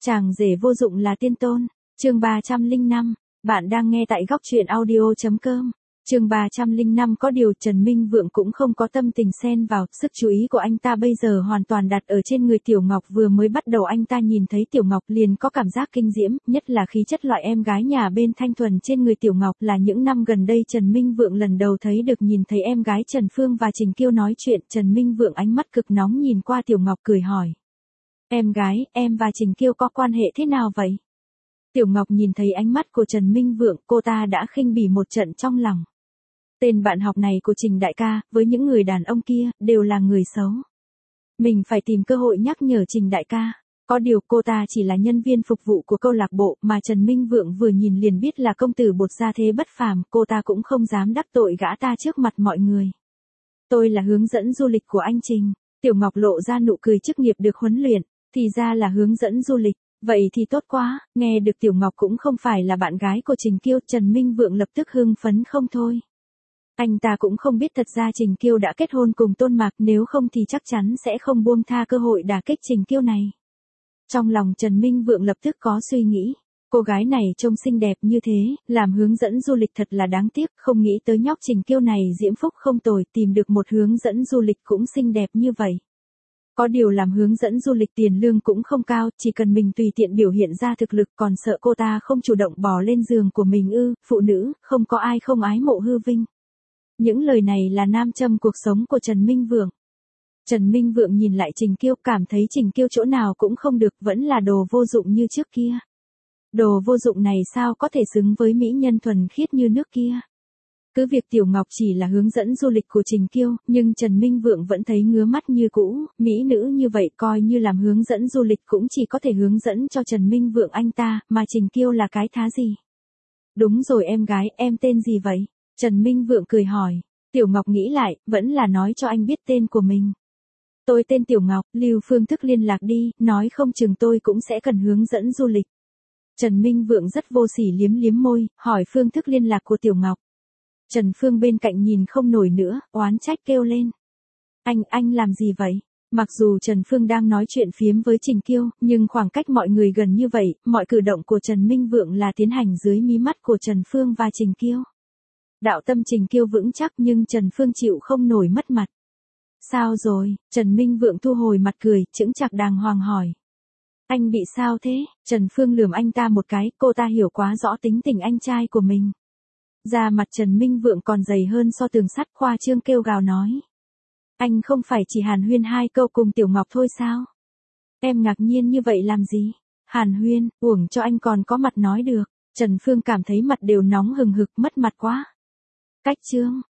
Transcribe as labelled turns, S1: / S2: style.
S1: Chàng rể vô dụng là tiên tôn. Chương 305. Bạn đang nghe tại góc truyện audio.com. Chương 305. Có điều Trần Minh Vượng cũng không có tâm tình xen vào, sức chú ý của anh ta bây giờ hoàn toàn đặt ở trên người Tiểu Ngọc. Vừa mới bắt đầu anh ta nhìn thấy Tiểu Ngọc liền có cảm giác kinh diễm, nhất là khí chất loại em gái nhà bên thanh thuần trên người Tiểu Ngọc. Là những năm gần đây Trần Minh Vượng lần đầu thấy được nhìn thấy em gái Trần Phương và Trình Kiêu nói chuyện. Trần Minh Vượng ánh mắt cực nóng nhìn qua Tiểu Ngọc cười hỏi. Em gái, em và Trình Kiêu có quan hệ thế nào vậy? Tiểu Ngọc nhìn thấy ánh mắt của Trần Minh Vượng, cô ta đã khinh bỉ một trận trong lòng. Tên bạn học này của Trình đại ca, với những người đàn ông kia, đều là người xấu. Mình phải tìm cơ hội nhắc nhở Trình đại ca. Có điều cô ta chỉ là nhân viên phục vụ của câu lạc bộ mà Trần Minh Vượng vừa nhìn liền biết là công tử bột gia thế bất phàm, cô ta cũng không dám đắc tội gã ta trước mặt mọi người. Tôi là hướng dẫn du lịch của anh Trình. Tiểu Ngọc lộ ra nụ cười chức nghiệp được huấn luyện, thì ra là hướng dẫn du lịch. Vậy thì tốt quá, nghe được Tiểu Ngọc cũng không phải là bạn gái của Trình Kiêu, Trần Minh Vượng lập tức hưng phấn không thôi. Anh ta cũng không biết thật ra Trình Kiêu đã kết hôn cùng Tôn Mạc, nếu không thì chắc chắn sẽ không buông tha cơ hội đả kích Trình Kiêu này. Trong lòng Trần Minh Vượng lập tức có suy nghĩ, cô gái này trông xinh đẹp như thế, làm hướng dẫn du lịch thật là đáng tiếc, không nghĩ tới nhóc Trình Kiêu này diễm phúc không tồi, tìm được một hướng dẫn du lịch cũng xinh đẹp như vậy. Có điều làm hướng dẫn du lịch tiền lương cũng không cao, chỉ cần mình tùy tiện biểu hiện ra thực lực, còn sợ cô ta không chủ động bò lên giường của mình ư? Phụ nữ, không có ai không ái mộ hư vinh. Những lời này là nam châm cuộc sống của Trần Minh Vượng. Trần Minh Vượng nhìn lại Trình Kiêu, cảm thấy Trình Kiêu chỗ nào cũng không được, vẫn là đồ vô dụng như trước kia. Đồ vô dụng này sao có thể xứng với mỹ nhân thuần khiết như nước kia. Cứ việc Tiểu Ngọc chỉ là hướng dẫn du lịch của Trình Kiêu, nhưng Trần Minh Vượng vẫn thấy ngứa mắt như cũ, mỹ nữ như vậy coi như làm hướng dẫn du lịch cũng chỉ có thể hướng dẫn cho Trần Minh Vượng anh ta, mà Trình Kiêu là cái thá gì. Đúng rồi em gái, em tên gì vậy? Trần Minh Vượng cười hỏi. Tiểu Ngọc nghĩ lại, vẫn là nói cho anh biết tên của mình. Tôi tên Tiểu Ngọc, lưu phương thức liên lạc đi, nói không chừng tôi cũng sẽ cần hướng dẫn du lịch. Trần Minh Vượng rất vô sỉ liếm liếm môi, hỏi phương thức liên lạc của Tiểu Ngọc. Trần Phương bên cạnh nhìn không nổi nữa, oán trách kêu lên. Anh làm gì vậy? Mặc dù Trần Phương đang nói chuyện phiếm với Trình Kiêu, nhưng khoảng cách mọi người gần như vậy, mọi cử động của Trần Minh Vượng là tiến hành dưới mí mắt của Trần Phương và Trình Kiêu. Đạo tâm Trình Kiêu vững chắc nhưng Trần Phương chịu không nổi mất mặt. Sao rồi? Trần Minh Vượng thu hồi mặt cười, chững chạc đàng hoàng hỏi. Anh bị sao thế? Trần Phương lườm anh ta một cái, cô ta hiểu quá rõ tính tình anh trai của mình. Da mặt Trần Minh Vượng còn dày hơn so tường sắt, khoa trương kêu gào nói. Anh không phải chỉ hàn huyên 2 câu cùng Tiểu Ngọc thôi sao? Em ngạc nhiên như vậy làm gì? Hàn huyên, uổng cho anh còn có mặt nói được. Trần Phương cảm thấy mặt đều nóng hừng hực, mất mặt quá. Cách chương.